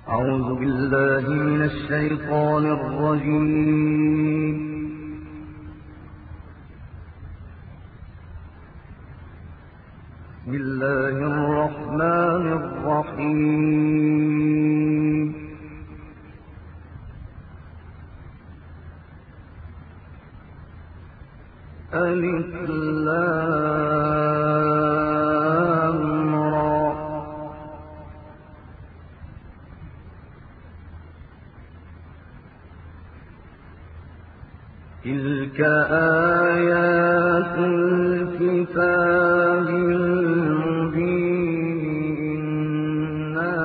أعوذ بالله من الشيطان الرجيم. بسم الله الرحمن الرحيم. ألف لام را. تلك آيات الكتاب المبين. إنا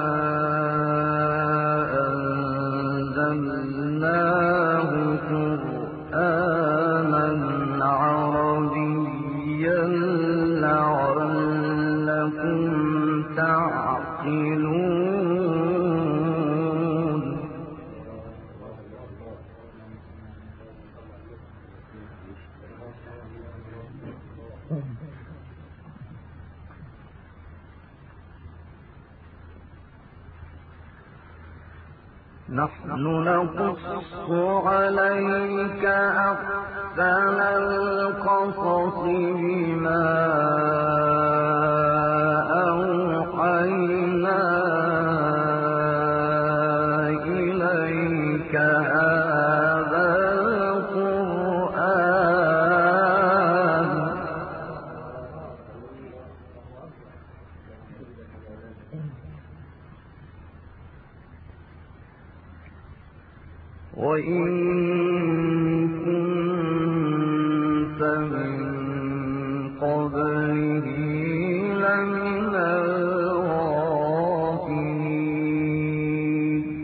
أنزلناه قرآنا عربيا لعلكم تعقلون. نحن نقص عليك أحسن القصص بما أوحينا إليك هذا القرآن وإن كنت من قبله لمن الغافلين.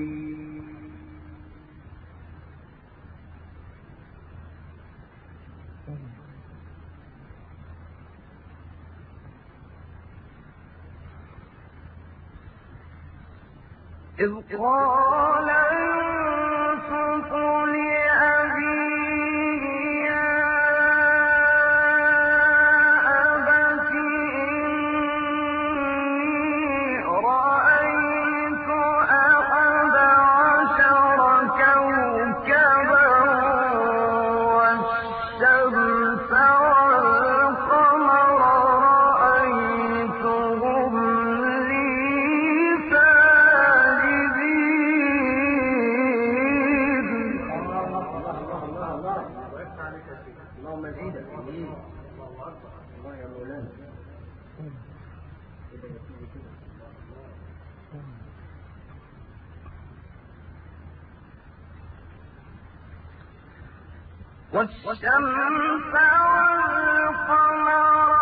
إذ قال يوسف لأبيه يا أبت إني رأيت أحد عشر كوكبا والشمس والقمر رأيتهم لي اللهم زيدك. الله أكبر. الله يا مولانا. والشمس والقمر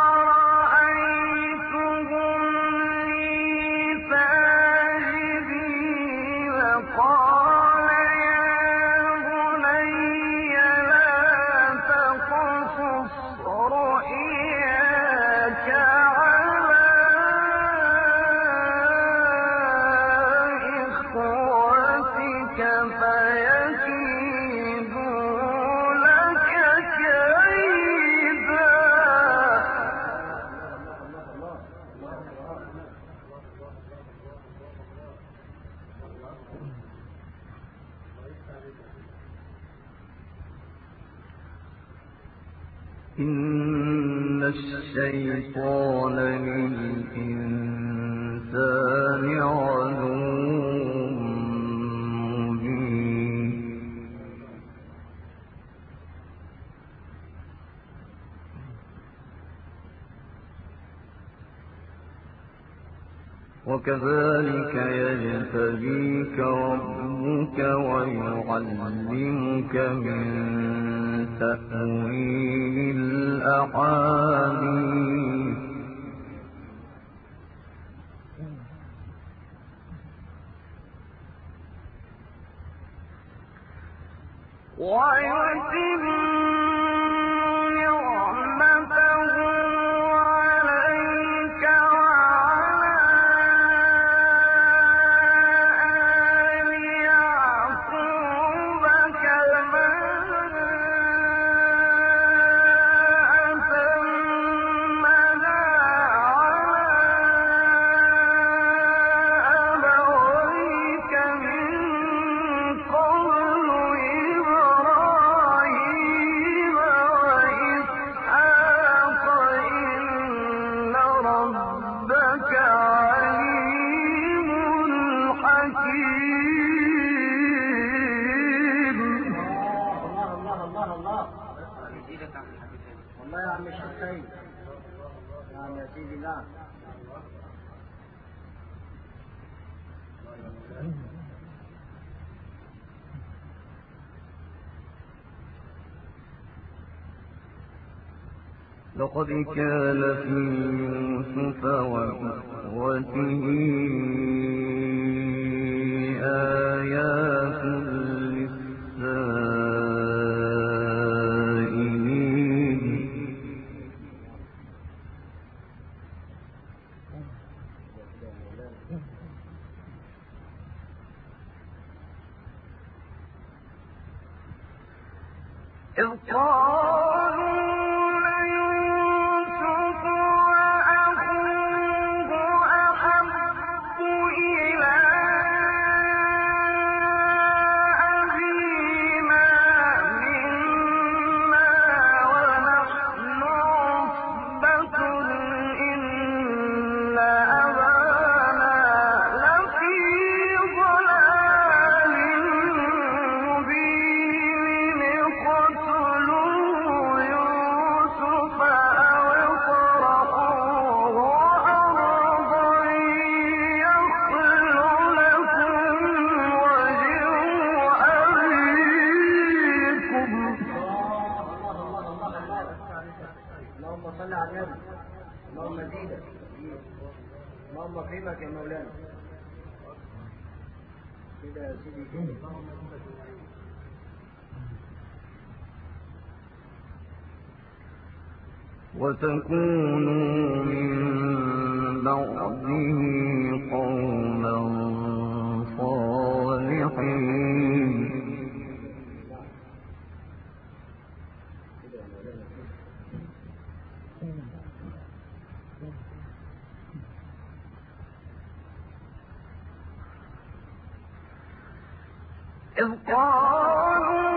رأيتهم لي ساجدين. قال يا بني لا تقصص رؤياك على إخوتك فيكيدوا لك كيدا. إن الشيطان للإنسان عدو مبين. وكذلك يجتبيك ربك ويعلمك من تأويل الأحاديث ويتم نعمته عليك وعلى آل يعقوب كما أتمها على أبويك حكيم. الله الله الله والله يا عم الشيخ سيد، يا عم يا سيدي. نعم لقد كان في يوسف وإخوته آيات للسائلين. إذ قالوا اللهم زيدك، اللهم اكرمك يا مولانا. كده يا سيدي كده. وتكونوا من بعده قوما صالحين. إذ قالوا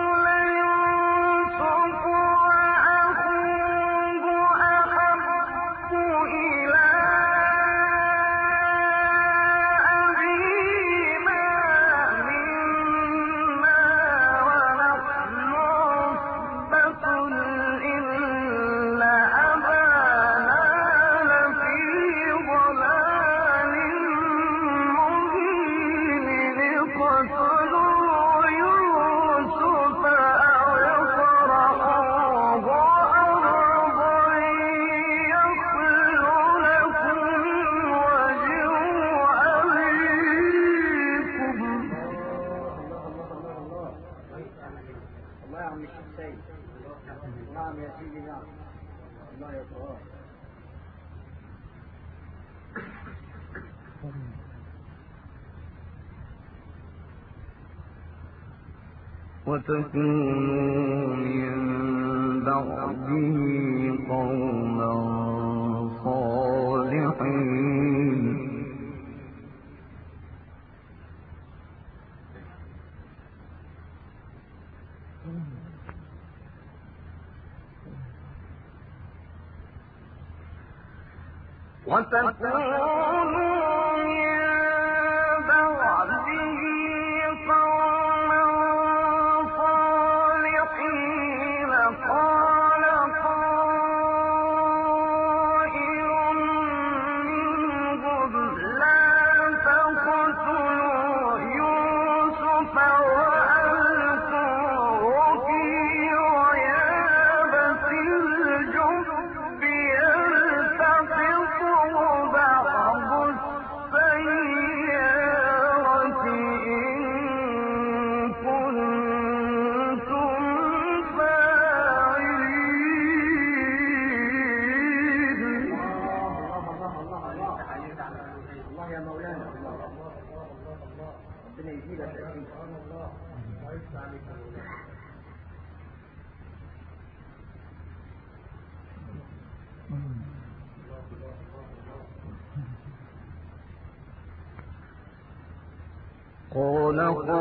نعم يا سيدي. نعم الله يطهر. وتكونوا من بعده قوما صالحين. وتكونوا قال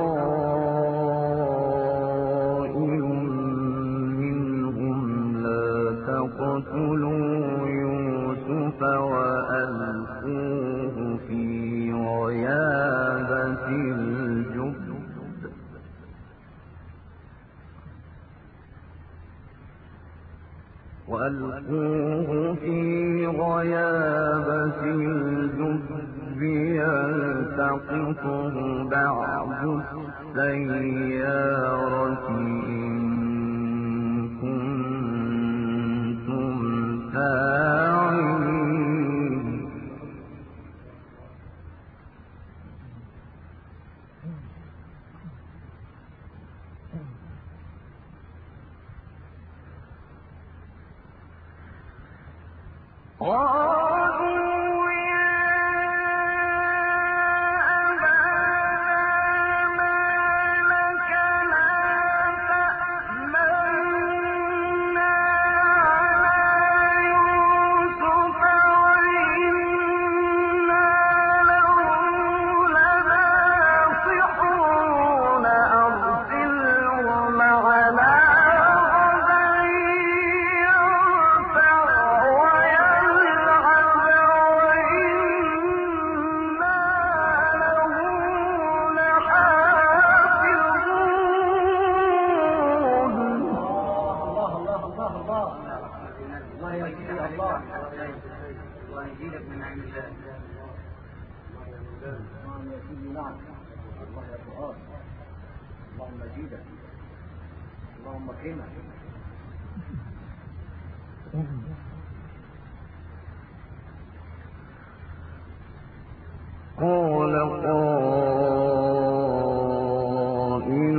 قائل منهم لا تقتلوا يوسف وألقوه في غيابة وألقوه في غيابة الجب يلتقطه بعض السيارة إن كنتم فاعلين اللهم زيدك اللهم اكرمك قال قائل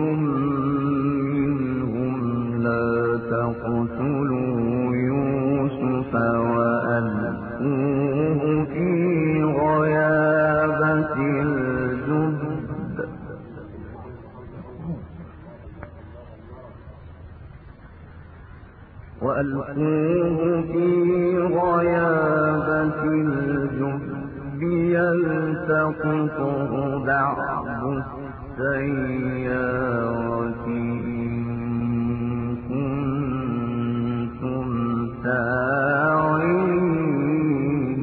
منهم لا تقتلوا يوسف وألقوه في غيابة الجب يلتقطه بعض السيارة إن كنتم فاعلين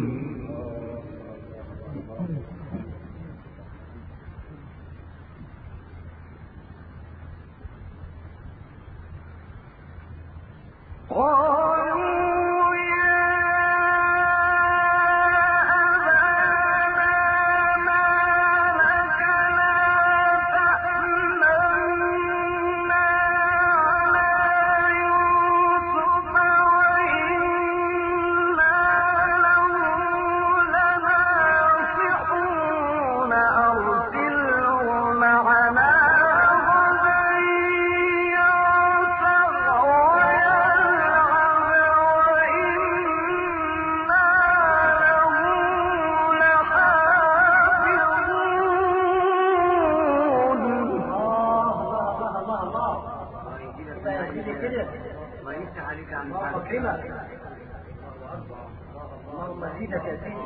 اللهم زيدك يا سيدي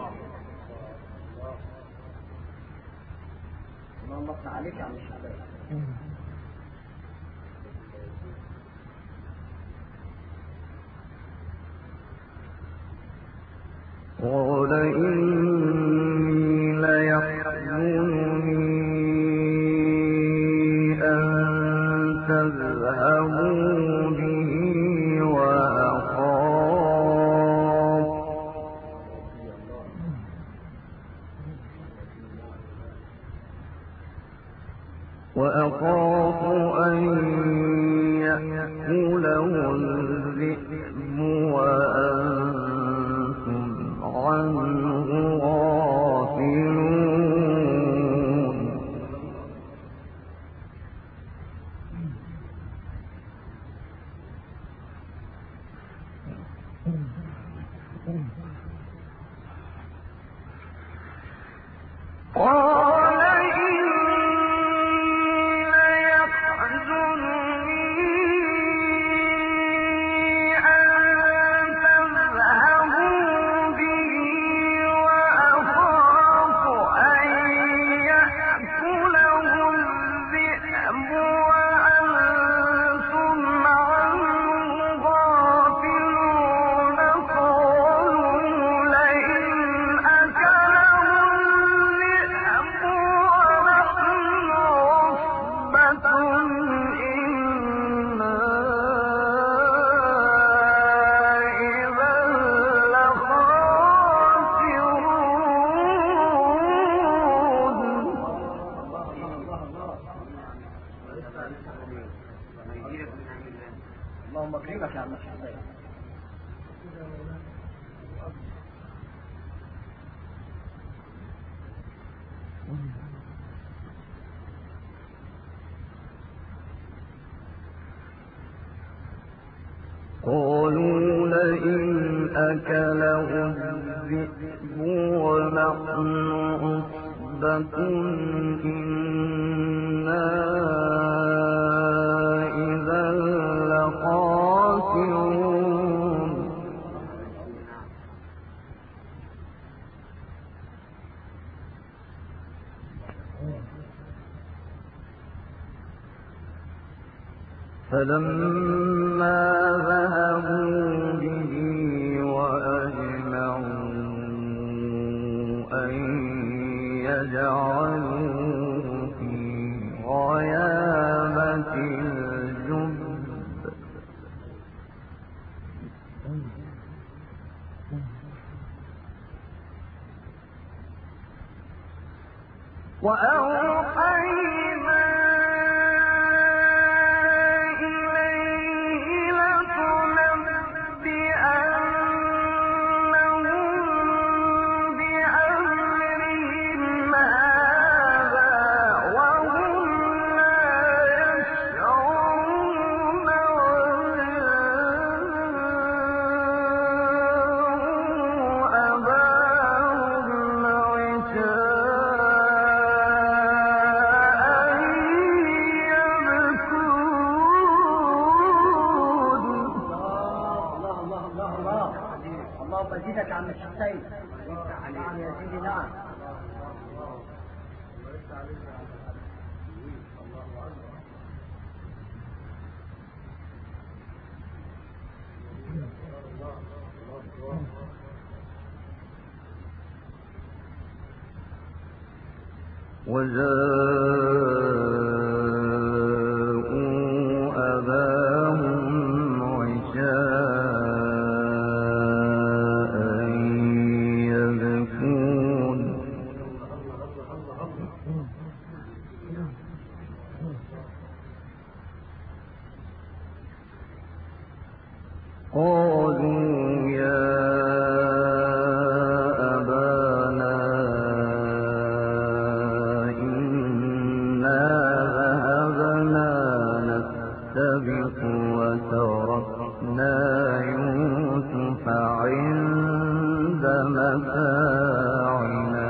اللهم اصنع عليك يا عم الشباب قال إني ليحزنني أن تذهبوا به وأخاف أن يأكله الذئب وأنتم عنه غافلون قال اللهم اكرمك يا عم الحسين. قالوا لئن أكله الذئب ونحن عصبة إنا إذا لخاسرون. فلما ذهبوا به وأجمعوا أن يجعلوه في غيابة الجب وأوحينا أزيدك عم الحسين. نعم يا سيدي نعم. وجاءوا أباهم عشاء يبكون. قالوا يا أبانا إنا ذهبنا نستبق وتركنا يوسف عند متاعنا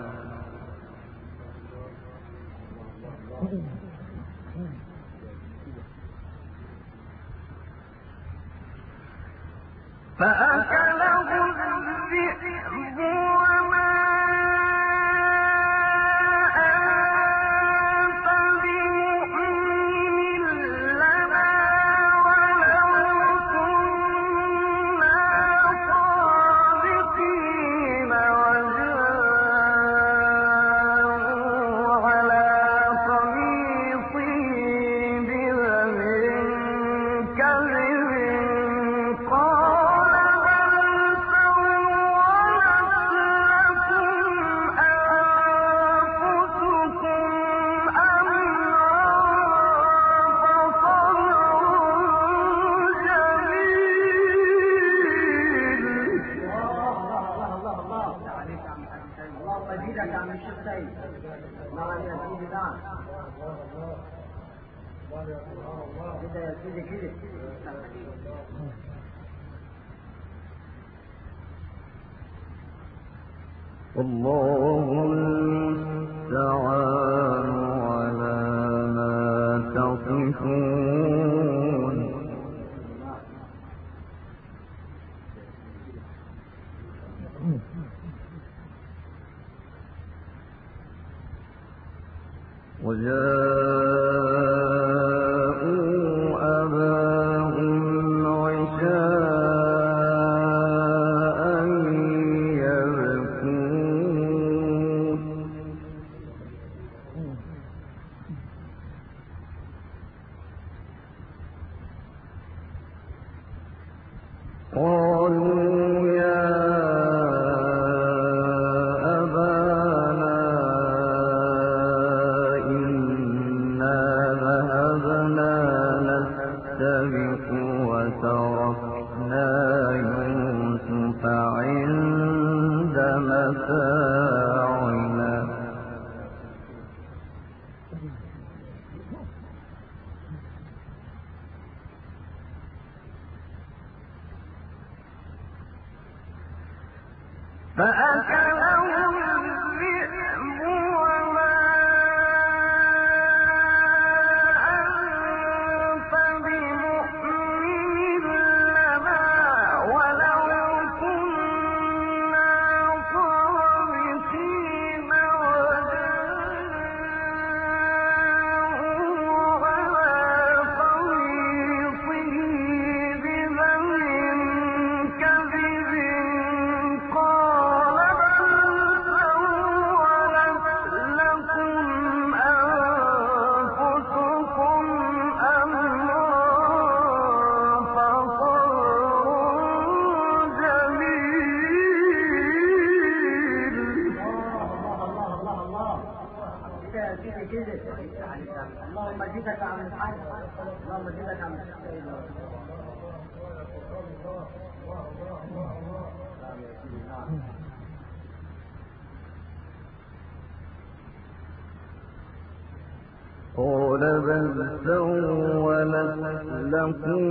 فأكله الذئب وما أنت بمؤمن لنا ولو كنا صادقين. وجاءوا على قميصه بدم كذب قال والله المستعان على ما تصفون. وجاءوا أباهم عشاء يبكون. قالوا يا أبانا إنا ذهبنا فأكلهم الذئب وما أنت بمؤمن لنا ولو كنا صادقين وجاءوا على قميصه بدم كذب قال بل سولت لكم أنفسكم أمرا فصبر جميل. الله كده اللهم زدك عن الحج اللهم زدك عن قال بل سولت لكم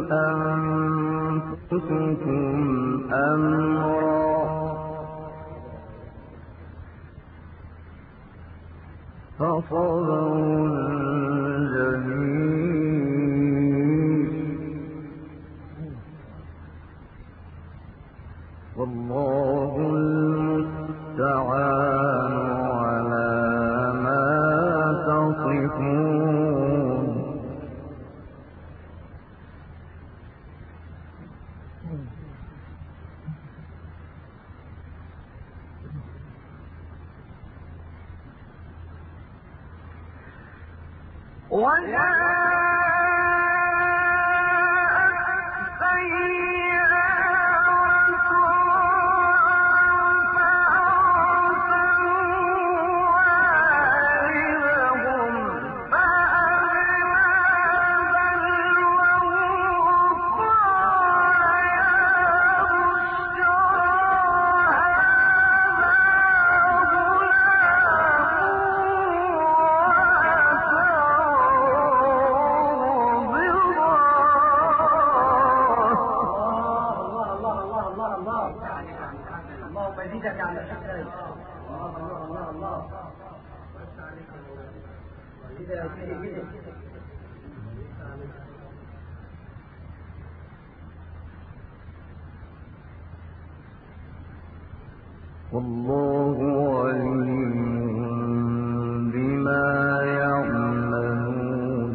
أنفسكم أمرا فصبر جميل والله المستعان على ما تصفون. اللهم زدك عن الحج الله كده والله عليم بما يعملون.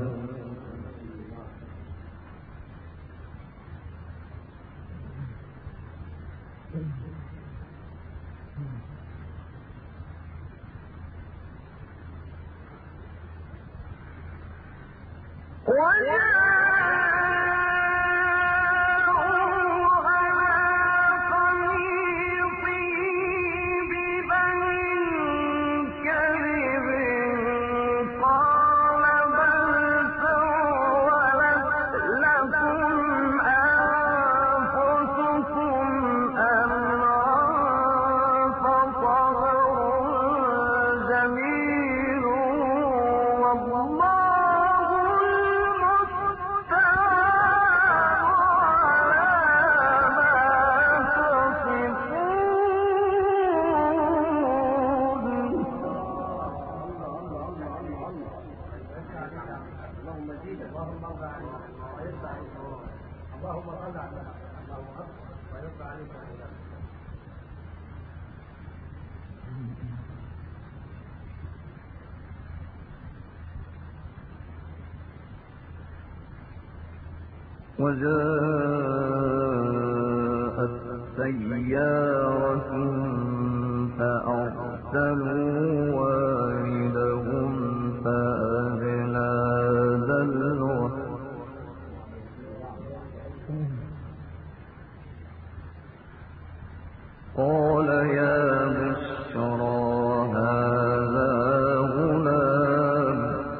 وجاءت سيارة فأرسلوا واردهم فأدلى دلوه قال يا بشرى هذا غلام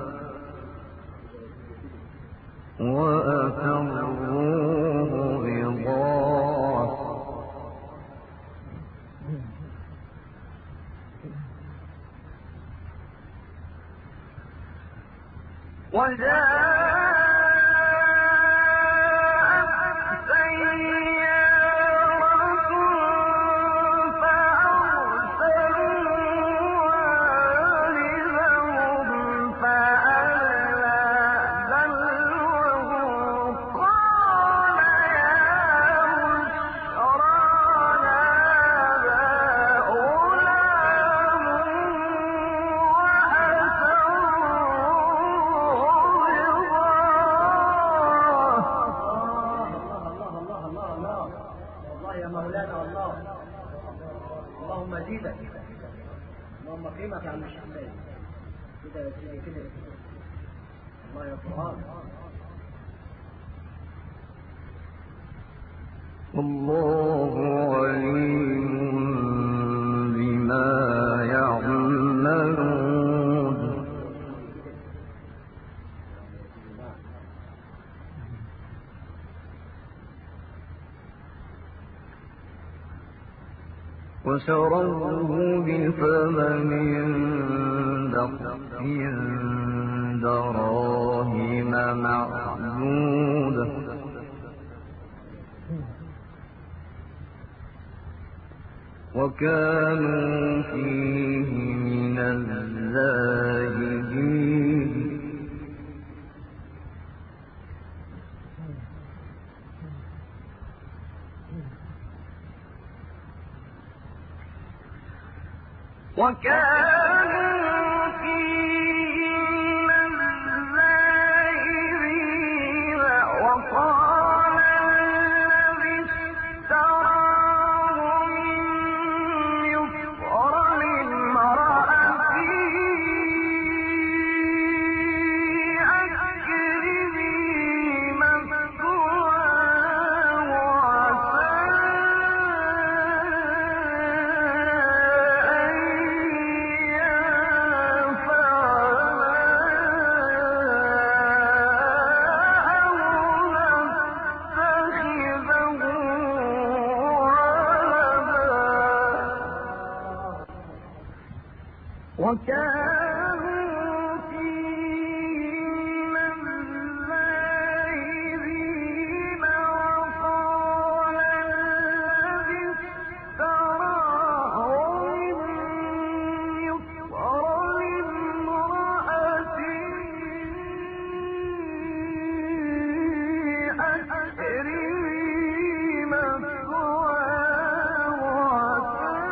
وأسروه بضاعة اللهم زيدك، اللهم قيمك على الشمال كده يا سيدي كده. الله يا قرآن. الله عليم بما يعملون. وشروه بثمن بخس دراهم معدودة وكانوا فيه من الزاهدين. وكانوا فيه من الزاهدين. وقال الذي اشتراه من مصر لامرأته أكرمي مثواه وكانوا فيه من الزاهدين. وقال الذي اشتراه من مصر لامرأته أكرمي مثواه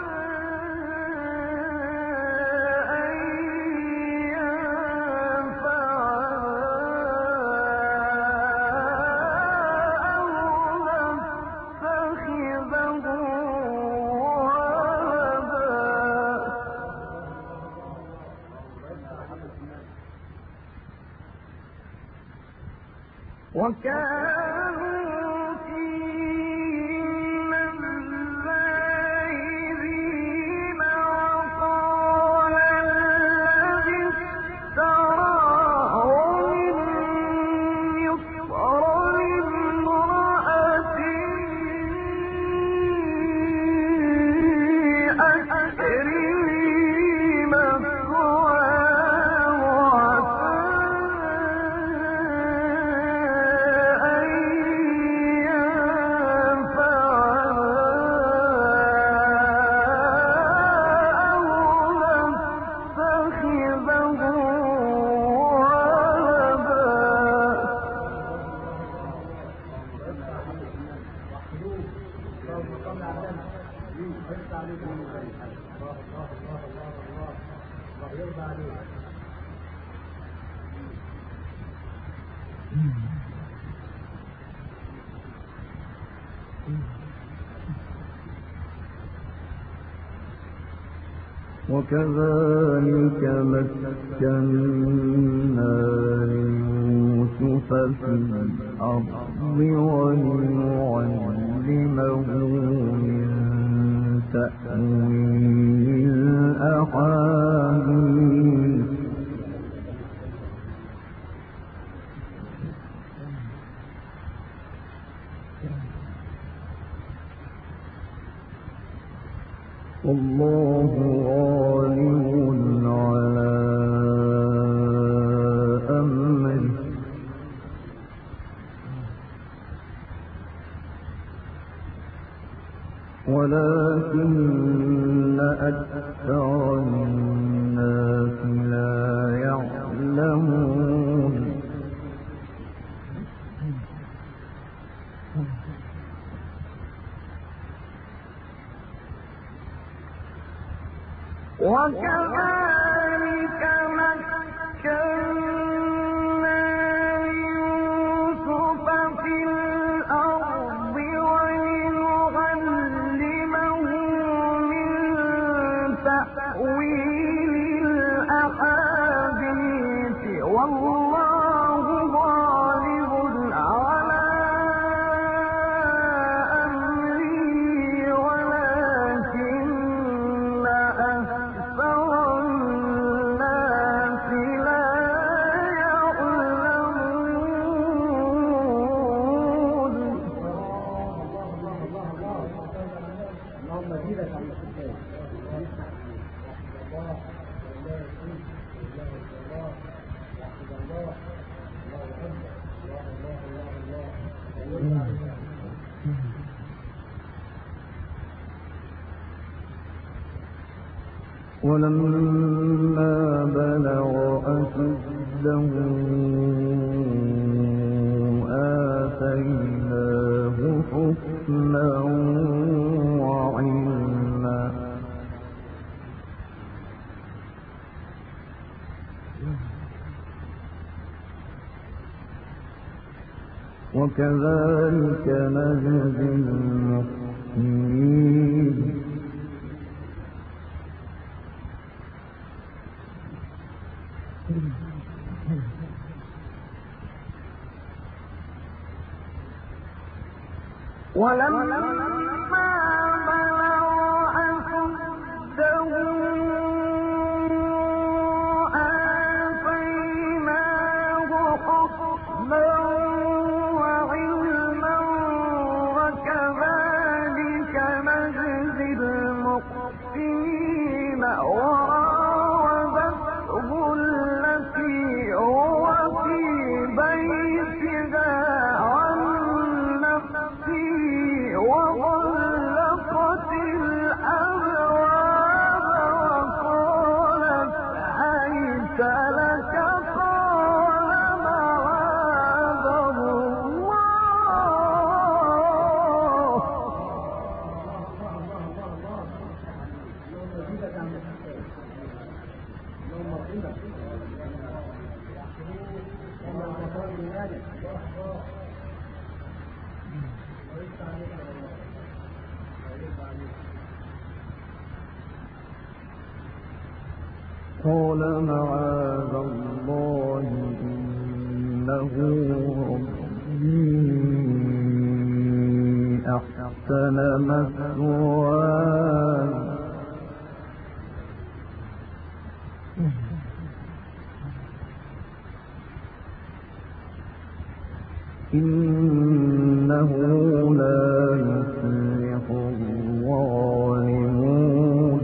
وكانوا فيه من الزاهدين. وقال الذي اشتراه من مصر لامرأته أكرمي مثواه وكذلك مكنا ليوسف في الأرض ولنعلمه من تأويل الأحاديث. والله غالب على أمره ولما بلغ أشده آتيناه حكما وعلما وكذلك نجزي المحسنين ولما بلغ أشده آتيناه حكما وعلما وكذلك نجزي المحسنين وراودته التي هو في بيتها عن نفسه وغلقت الأبواب وقالت حيث لك قال معاذ الله قال معاذ الله إنه ربي أحسن مثواي إنه لا يفلح الظالمون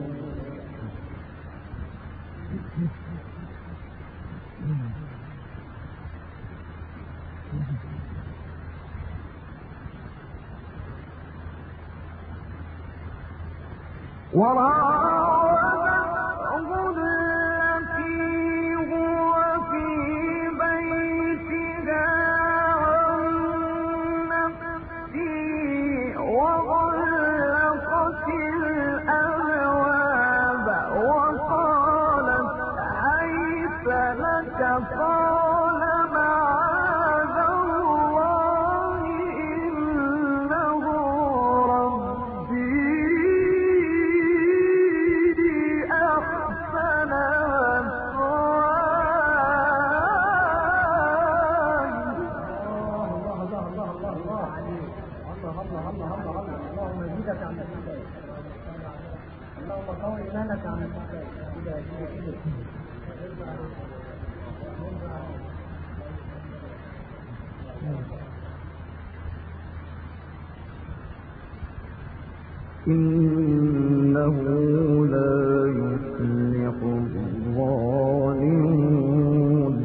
وراودته التي هو في بيتها عن نفسه وغلقت الأبواب وقالت حيث لك قال معاذ الله إنه ربي أحسن مثواي اللهم زيدك عن الحكاية اللهم قوي إيمانك عن الحكاية إنه لا يفلح الظالمون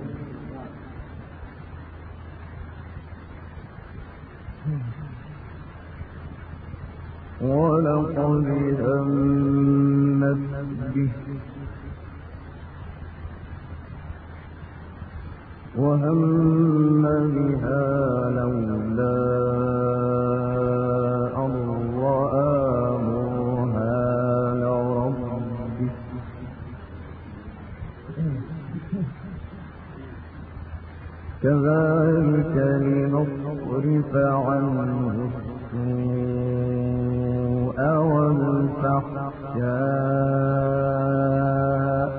ولقد همت به وهم بها لولا أن رأى برهان ربه كذلك لنصرف عنه السوء والفحشاء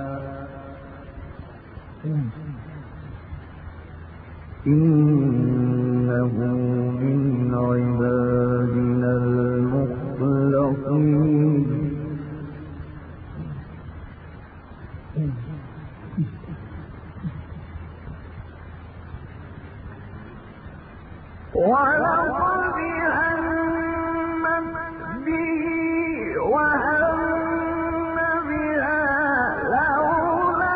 إنه من عبادنا المخلصين ولقد همت به وهم بها لولا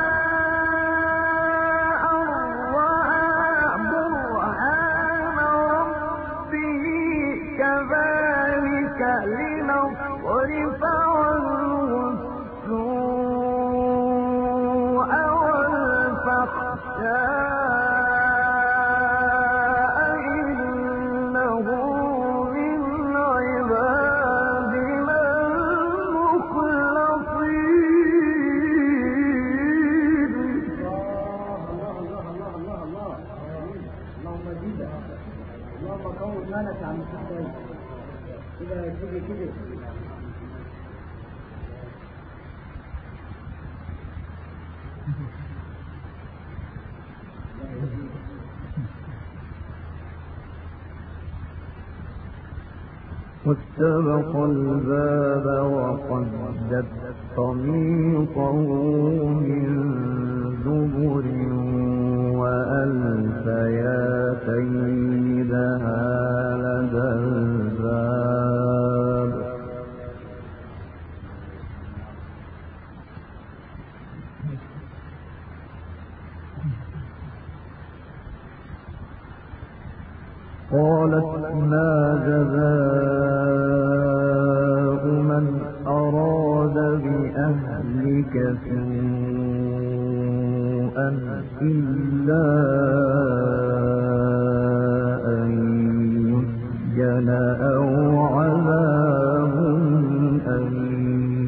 أن رأى برهان ربه كذلك لنصرف عنه كده كده واستبق الباب وقدت قميصه من دبر وألف يا سيدها لدى الباب قالت ما جزاء من أراد بأهلك سوءا إلا أن يسجن أو عذاب أليم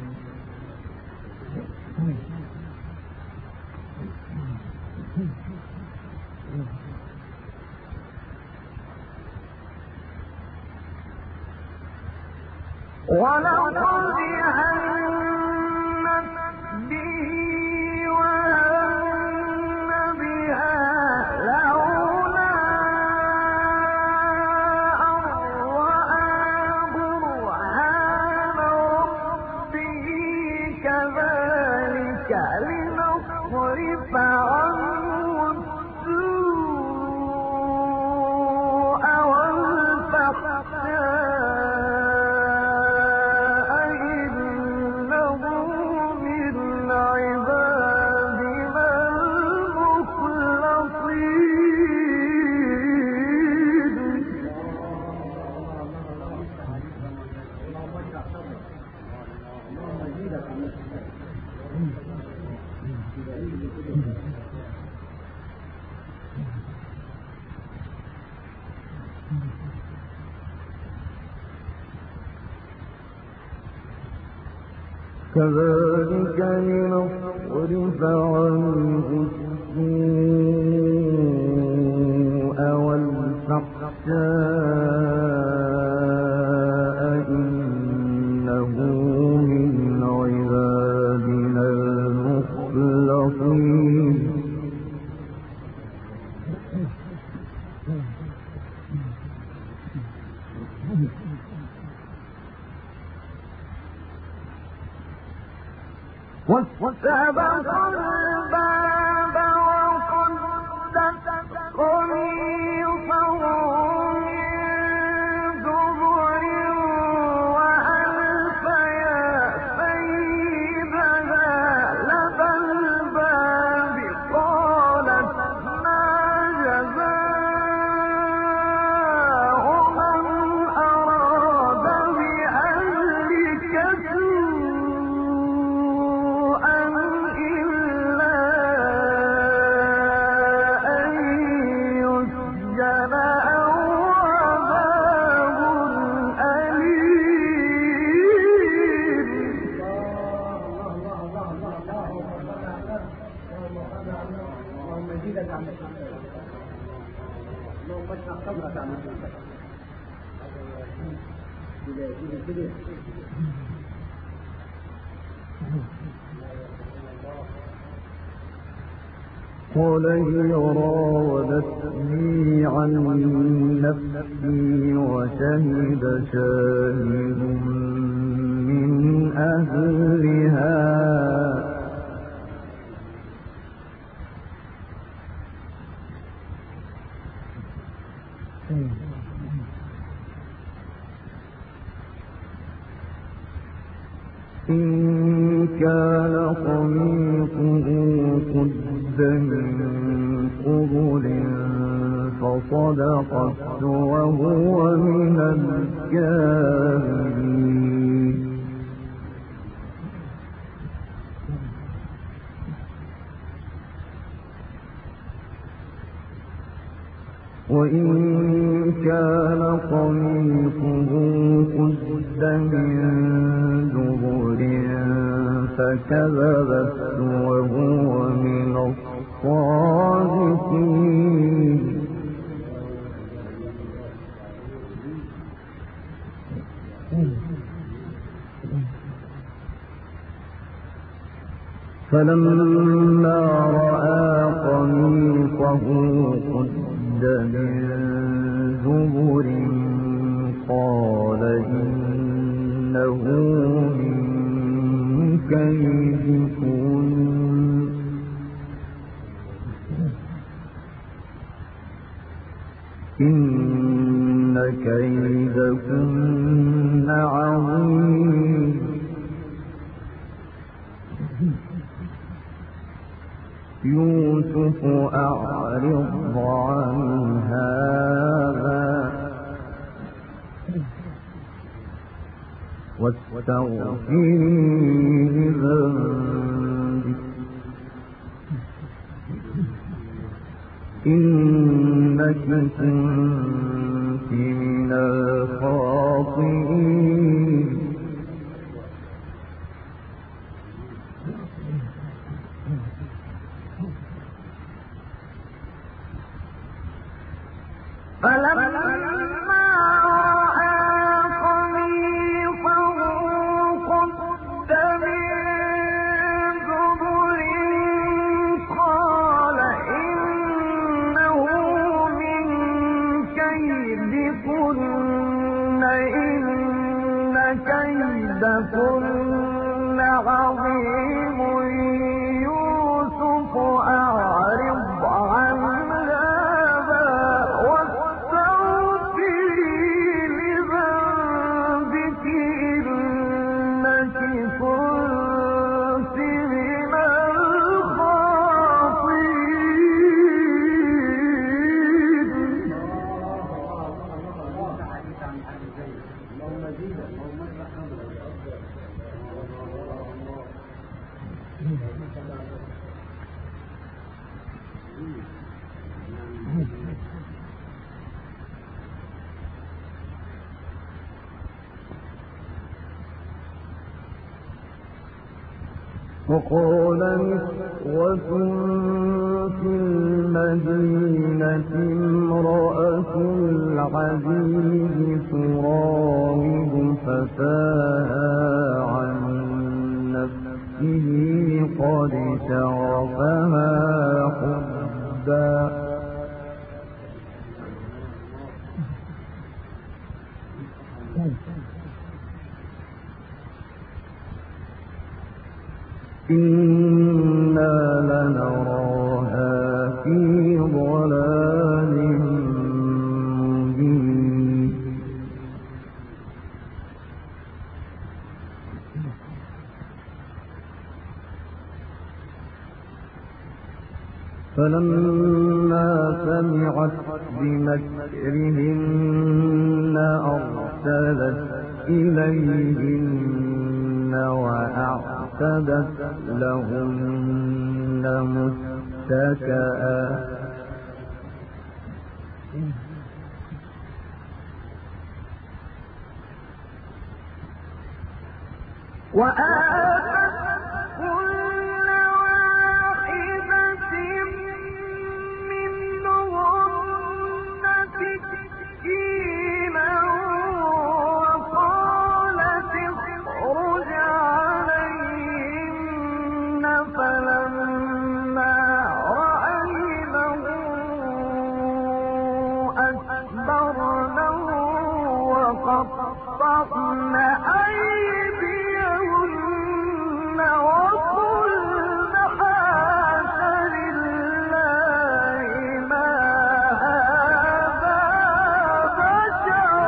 ولقد همت به وهم بها لولا أن رأى برهان ربه كذلك لنصرف عنه السوء والفحشاء كذلك لنصرف عنه السوء والفحشاء إنه من عبادنا المخلصين واستبق الباب وقدت قميصه من دبر وألف يا سيدها لدى الباب قالت ما جزاء من أراد بأهلك قال هي راودتني عن نفسي وشهد شاهد من أهلها إن كان قميصه قد من قبل فصدقت وهو من الكاذبين وإن كان قميصه قد من دبر فكذبت وهو من الصادقين فلما رأى قميصه قد من زبر قال إنه من كيدكن إن كيدكن عظيم يوسف أعرض عن هذا واستغفري لذنبك إنك كنت من الخاطئين فلما رأى قميصه قد من زبر قال إنه من كيدكن إن كيدكن عظيم يوسف أعرض عن وقال نسوة في المدينة امرأة العزيز تراود فتاها عن نفسه قد شغفها حبا إنا لنراها في ضلال مبين فلما سمعت بمكرهن أرسلت إليهن وأعتدت لهن متكئا وآتت كل واحدة منهن سكينا وقالت اخرج عليهن فلما رأينه أكبرنه وقطعن أيديهن وقلن حاش لله ما هذا بشرا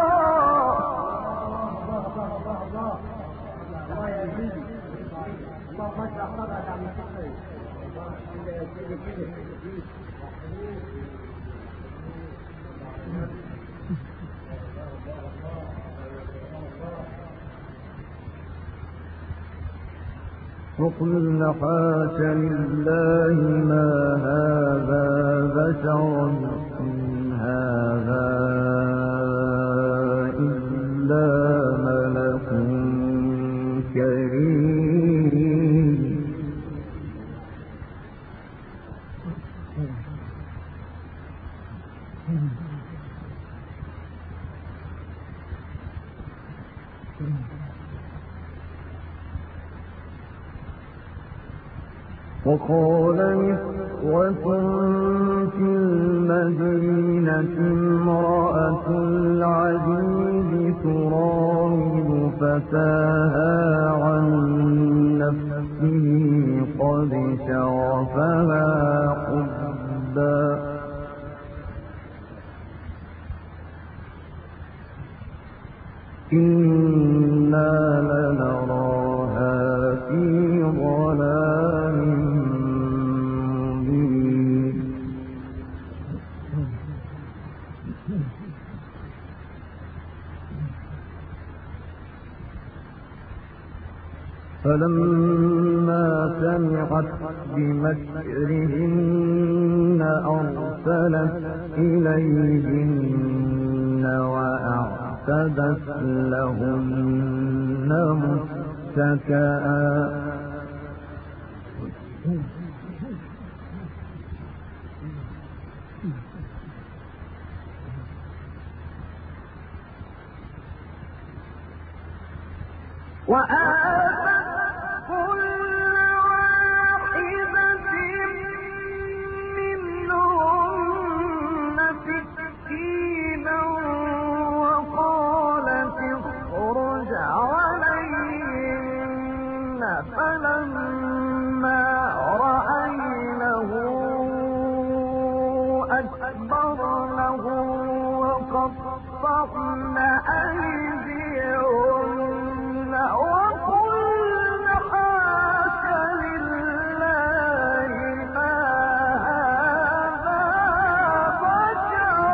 وقلن حاش لله ما هذا بشرا إن هذا إلا ملك كريم وقال نسوة في المدينة امرأة العزيز تراود فتاها عن نفسه قد شغفها حبا إنا لنراها في ضلال مبين فلما سمعت بمكرهن أرسلت إليهن وأعتدت لهن متكئا وآتت كل واحدة منهن سكينا وقالت اخرج عليهن فلما رأينه أكبرنه وقطعن أيديهن وقلن حاش لله ما هذا بشرا.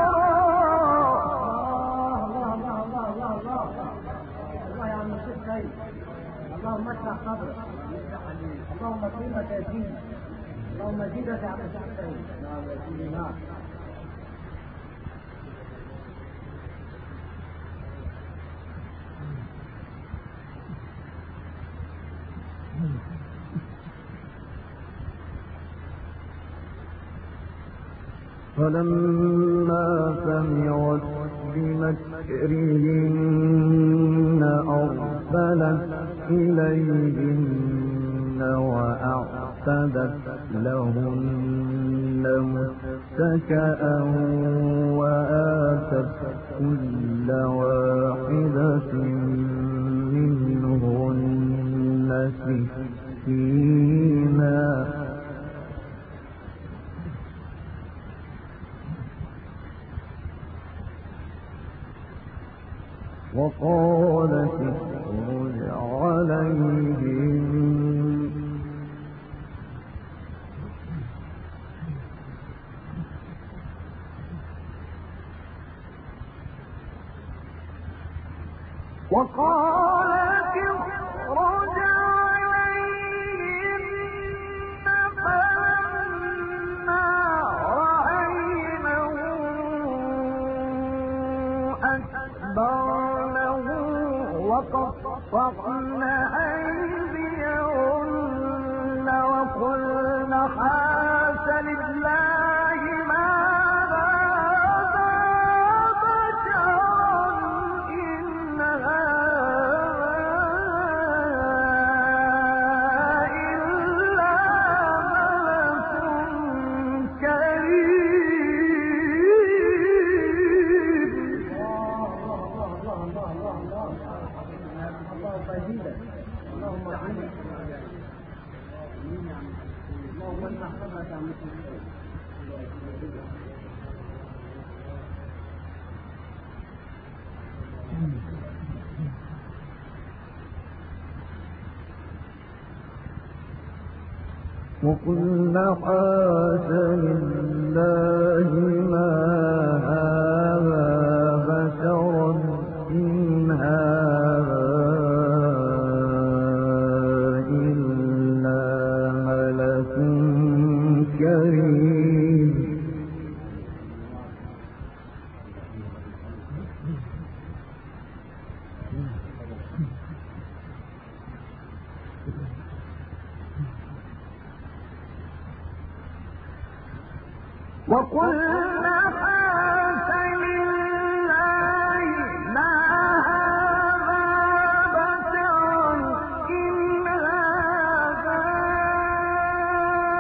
الله يا عم الشيخ سيد، اللهم اشرح صدرك، اللهم كرمك يا سيدي، اللهم زيدك يا عم الشيخ سيد. نعم يا سيدي نعم. فلما سمعت بمكرهن أرسلت إليهن وأعتدت لهن متكئا وآتت كل واحدة منهن سكينا وقالت اخرج عليهم وقالت اخرج عليهن فلما رأينه أكبرنه وقطعن أيديهن وقلن حاش لله ما هذا بشرا إن هذا إلا ملك كريم. اللهم زيدك، اللهم زيدك، اللهم اشرح صدرك يا عم الشيخ سيد. وقلنا حاش لله ما هذا بشرا إن هذا إلا ملك كريم. وقلنا حاش لله ما هذا بشرا إن هذا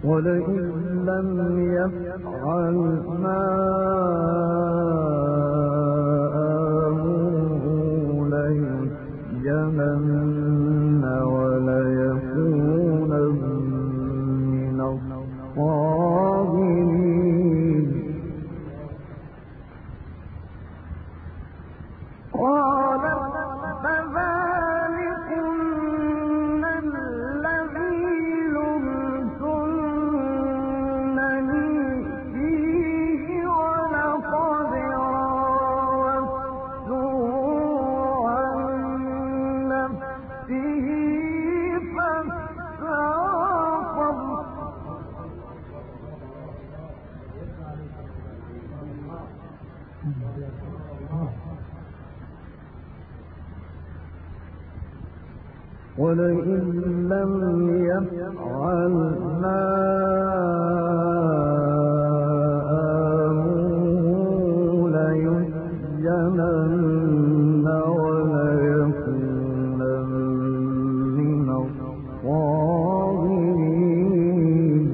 ولئن لم يفعل ما آمره ليسجنن وليكونن من الصاغرين. قال فذلكن الذي لمتنني فيه ولقد راودته عن نفسه فاستعصم. ولئن لم يفعل ما آمره ليسجنن وليكونن من الصاغرين.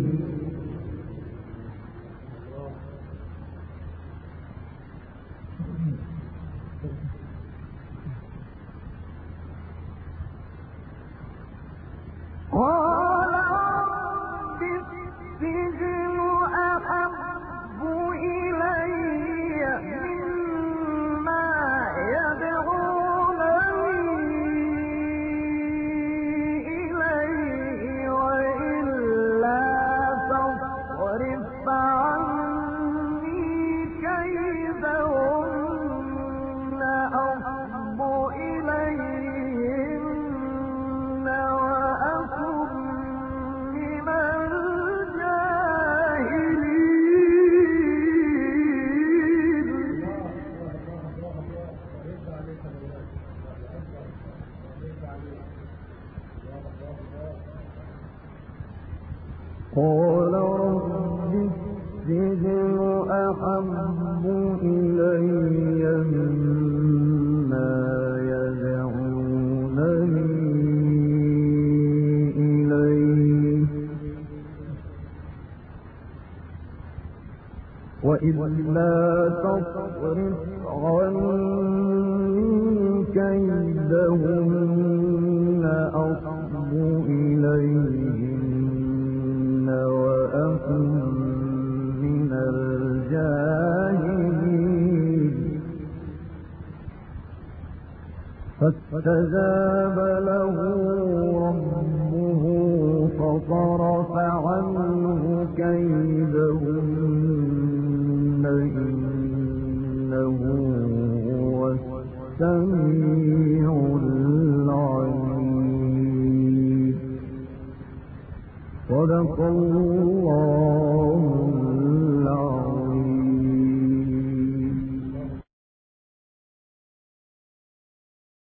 قال رب السجن أحب إلي مما يدعونني إليه وإلا تصرف عني كيدهن أصب إليهن وأكن من الجاهلين. قال رب السجن أحب إلي مما يدعونني إليه وإلا تصرف عني كيدهن أصب إليهن وأكن من الجاهلين. فاستجاب له ربه فصرف عنه كيدهن إنه هو السميع العليم. صدق الله